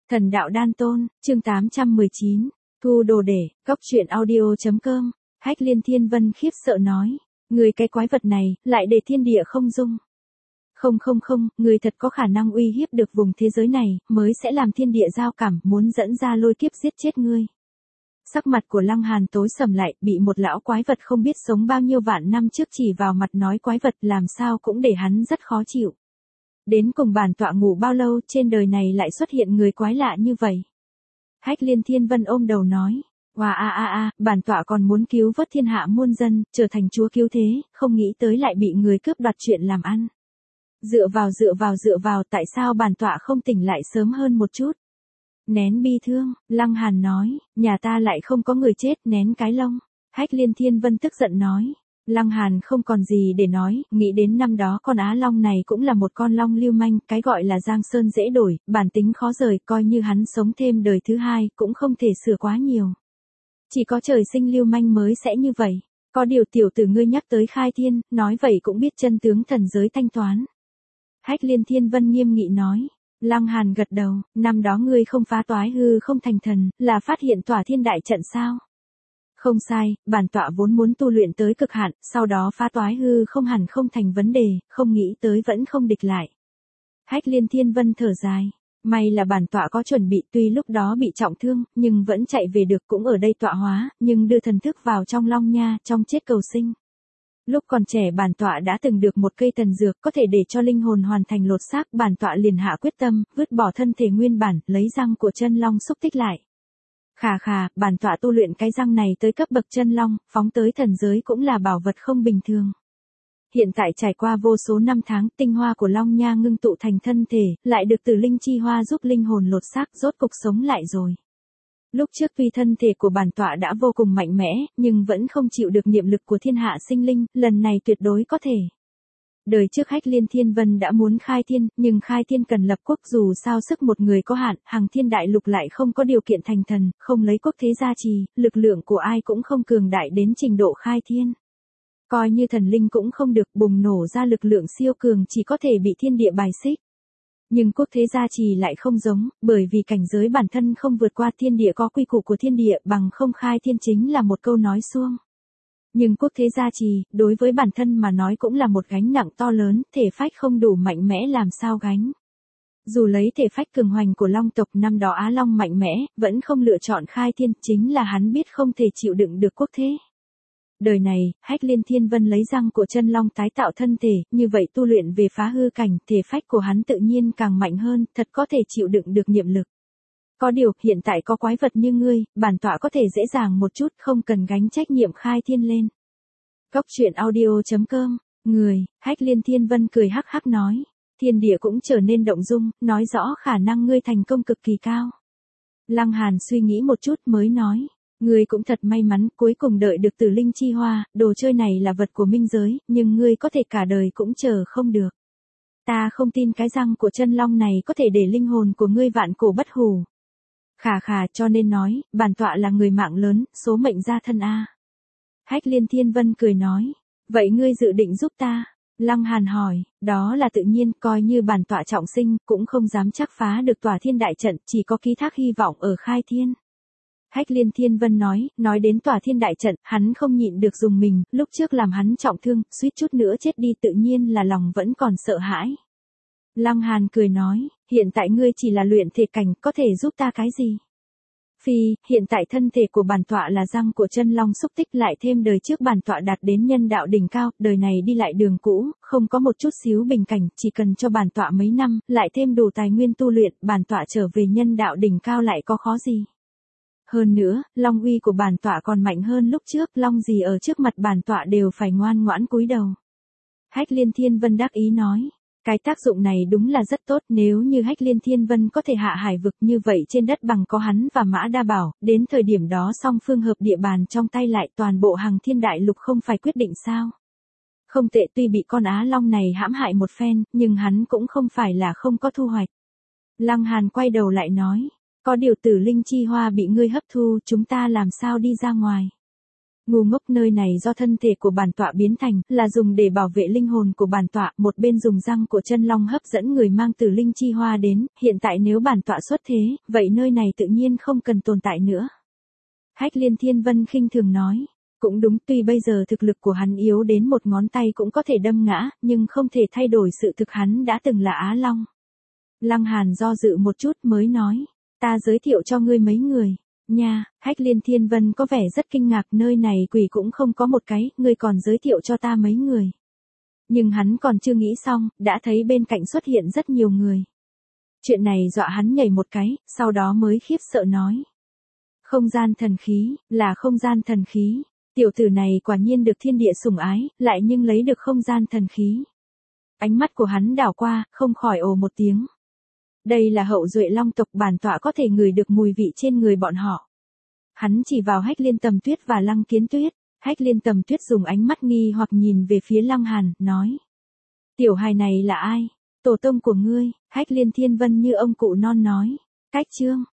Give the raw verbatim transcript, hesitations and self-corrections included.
Thần đạo đan tôn, chương tám trăm mười chín, thu đồ để, góc truyện audio.com, Hách Liên Thiên Vân khiếp sợ nói, người cái quái vật này, lại để thiên địa không dung. Không không không, người thật có khả năng uy hiếp được vùng thế giới này, mới sẽ làm thiên địa giao cảm, muốn dẫn ra lôi kiếp giết chết ngươi. Sắc mặt của Lăng Hàn tối sầm lại, bị một lão quái vật không biết sống bao nhiêu vạn năm trước chỉ vào mặt nói quái vật làm sao cũng để hắn rất khó chịu. Đến cùng bản tọa ngủ bao lâu trên đời này lại xuất hiện người quái lạ như vậy. Hách Liên Thiên Vân ôm đầu nói, wow a a a, bản tọa còn muốn cứu vớt thiên hạ muôn dân, trở thành chúa cứu thế, không nghĩ tới lại bị người cướp đoạt chuyện làm ăn. Dựa vào dựa vào dựa vào tại sao bản tọa không tỉnh lại sớm hơn một chút. Nén bi thương, Lăng Hàn nói, nhà ta lại không có người chết nén cái lông. Hách Liên Thiên Vân tức giận nói. Lăng Hàn không còn gì để nói, nghĩ đến năm đó con Á Long này cũng là một con long lưu manh, cái gọi là Giang Sơn dễ đổi, bản tính khó rời, coi như hắn sống thêm đời thứ hai, cũng không thể sửa quá nhiều. Chỉ có trời sinh lưu manh mới sẽ như vậy. Có điều tiểu tử ngươi nhắc tới khai thiên, nói vậy cũng biết chân tướng thần giới thanh toán. Hách Liên Thiên Vân nghiêm nghị nói. Lăng Hàn gật đầu, năm đó ngươi không phá toái hư không thành thần, là phát hiện tỏa thiên đại trận sao? Không sai, bản tọa vốn muốn tu luyện tới cực hạn, sau đó phá toái hư không hẳn không thành vấn đề, không nghĩ tới vẫn không địch lại. Hách Liên Thiên Vân thở dài, may là bản tọa có chuẩn bị, tuy lúc đó bị trọng thương, nhưng vẫn chạy về được, cũng ở đây tọa hóa, nhưng đưa thần thức vào trong long nha, trong chết cầu sinh. Lúc còn trẻ bản tọa đã từng được một cây thần dược có thể để cho linh hồn hoàn thành lột xác, bản tọa liền hạ quyết tâm, vứt bỏ thân thể nguyên bản, lấy răng của chân long xúc tích lại. Khà khà, bản tọa tu luyện cái răng này tới cấp bậc chân long, phóng tới thần giới cũng là bảo vật không bình thường. Hiện tại trải qua vô số năm tháng, tinh hoa của long nha ngưng tụ thành thân thể, lại được từ linh chi hoa giúp linh hồn lột xác, rốt cục sống lại rồi. Lúc trước tuy thân thể của bản tọa đã vô cùng mạnh mẽ, nhưng vẫn không chịu được niệm lực của thiên hạ sinh linh, lần này tuyệt đối có thể. Đời trước Hách Liên Thiên Vân đã muốn khai thiên, nhưng khai thiên cần lập quốc, dù sao sức một người có hạn, Hằng Thiên Đại Lục lại không có điều kiện thành thần, không lấy quốc thế gia trì, lực lượng của ai cũng không cường đại đến trình độ khai thiên. Coi như thần linh cũng không được bùng nổ ra lực lượng siêu cường, chỉ có thể bị thiên địa bài xích. Nhưng quốc thế gia trì lại không giống, bởi vì cảnh giới bản thân không vượt qua thiên địa, có quy củ của thiên địa, bằng không khai thiên chính là một câu nói suông. Nhưng quốc thế gia trì, đối với bản thân mà nói cũng là một gánh nặng to lớn, thể phách không đủ mạnh mẽ làm sao gánh. Dù lấy thể phách cường hoành của long tộc năm đó Á Long mạnh mẽ, vẫn không lựa chọn khai thiên, chính là hắn biết không thể chịu đựng được quốc thế. Đời này, Hách Liên Thiên Vân lấy răng của chân long tái tạo thân thể, như vậy tu luyện về phá hư cảnh, thể phách của hắn tự nhiên càng mạnh hơn, thật có thể chịu đựng được niệm lực. Có điều, hiện tại có quái vật như ngươi, bản tọa có thể dễ dàng một chút, không cần gánh trách nhiệm khai thiên lên. Góc truyện audio.com, người, Hách Liên Thiên Vân cười hắc hắc nói, thiên địa cũng trở nên động dung, nói rõ khả năng ngươi thành công cực kỳ cao. Lăng Hàn suy nghĩ một chút mới nói, ngươi cũng thật may mắn, cuối cùng đợi được Tử Linh Chi Hoa, đồ chơi này là vật của minh giới, nhưng ngươi có thể cả đời cũng chờ không được. Ta không tin cái răng của chân long này có thể để linh hồn của ngươi vạn cổ bất hủ. Khà khà, cho nên nói, bản tọa là người mạng lớn, số mệnh gia thân a. Hách Liên Thiên Vân cười nói, vậy ngươi dự định giúp ta? Lăng Hàn hỏi, đó là tự nhiên, coi như bản tọa trọng sinh, cũng không dám chắc phá được tỏa thiên đại trận, chỉ có ký thác hy vọng ở khai thiên. Hách Liên Thiên Vân nói, nói đến tỏa thiên đại trận, hắn không nhịn được dùng mình, lúc trước làm hắn trọng thương, suýt chút nữa chết đi, tự nhiên là lòng vẫn còn sợ hãi. Lăng Hàn cười nói, hiện tại ngươi chỉ là luyện thể cảnh, có thể giúp ta cái gì? Phi, hiện tại thân thể của bản tọa là răng của chân long xúc tích, lại thêm đời trước bản tọa đạt đến nhân đạo đỉnh cao, đời này đi lại đường cũ, không có một chút xíu bình cảnh, chỉ cần cho bản tọa mấy năm, lại thêm đủ tài nguyên tu luyện, bản tọa trở về nhân đạo đỉnh cao lại có khó gì? Hơn nữa, long uy của bản tọa còn mạnh hơn lúc trước, long gì ở trước mặt bản tọa đều phải ngoan ngoãn cúi đầu. Hách Liên Thiên Vân đắc ý nói, cái tác dụng này đúng là rất tốt, nếu như Hách Liên Thiên Vân có thể hạ hải vực như vậy trên đất bằng có hắn và Mã Đa Bảo, đến thời điểm đó song phương hợp địa bàn trong tay lại, toàn bộ Hằng Thiên Đại Lục không phải quyết định sao? Không tệ, tuy bị con Á Long này hãm hại một phen, nhưng hắn cũng không phải là không có thu hoạch. Lăng Hàn quay đầu lại nói, có điều Tử Linh Chi Hoa bị ngươi hấp thu, chúng ta làm sao đi ra ngoài? Ngu ngốc, nơi này do thân thể của bản tọa biến thành, là dùng để bảo vệ linh hồn của bản tọa, một bên dùng răng của chân long hấp dẫn người mang tử linh chi hoa đến, hiện tại nếu bản tọa xuất thế, vậy nơi này tự nhiên không cần tồn tại nữa. Hách Liên Thiên Vân khinh thường nói. Cũng đúng, tuy bây giờ thực lực của hắn yếu đến một ngón tay cũng có thể đâm ngã, nhưng không thể thay đổi sự thực hắn đã từng là Á Long. Lăng Hàn do dự một chút mới nói, ta giới thiệu cho ngươi mấy người. Nha, Hách Liên Thiên Vân có vẻ rất kinh ngạc, nơi này quỷ cũng không có một cái, ngươi còn giới thiệu cho ta mấy người. Nhưng hắn còn chưa nghĩ xong, đã thấy bên cạnh xuất hiện rất nhiều người. Chuyện này dọa hắn nhảy một cái, sau đó mới khiếp sợ nói. Không gian thần khí, là không gian thần khí. Tiểu tử này quả nhiên được thiên địa sủng ái, lại nhưng lấy được không gian thần khí. Ánh mắt của hắn đảo qua, không khỏi ồ một tiếng. Đây là hậu duệ long tộc, bản tọa có thể ngửi được mùi vị trên người bọn họ. Hắn chỉ vào Hách Liên Tầm Tuyết và Lăng Kiến Tuyết. Hách Liên Tầm Tuyết dùng ánh mắt nghi hoặc nhìn về phía Lăng Hàn, nói. Tiểu hài này là ai? Tổ tông của ngươi? Hách Liên Thiên Vân như ông cụ non nói. Cách chương.